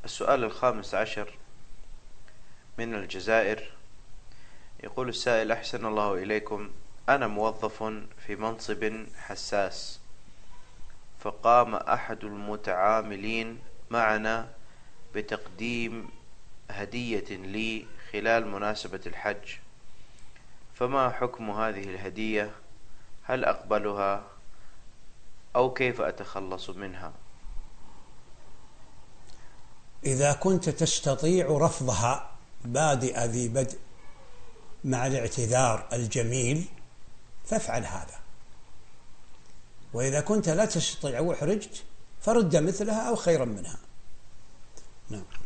السؤال الخامس عشر من الجزائر. يقول السائل: أحسن الله إليكم، أنا موظف في منصب حساس، فقام أحد المتعاملين معنا بتقديم هدية لي خلال مناسبة الحج، فما حكم هذه الهدية؟ هل أقبلها أو كيف أتخلص منها؟ إذا كنت تستطيع رفضها بادئ ذي بدء مع الاعتذار الجميل فافعل هذا، وإذا كنت لا تستطيع وحرجت فرد مثلها أو خيرا منها. نعم.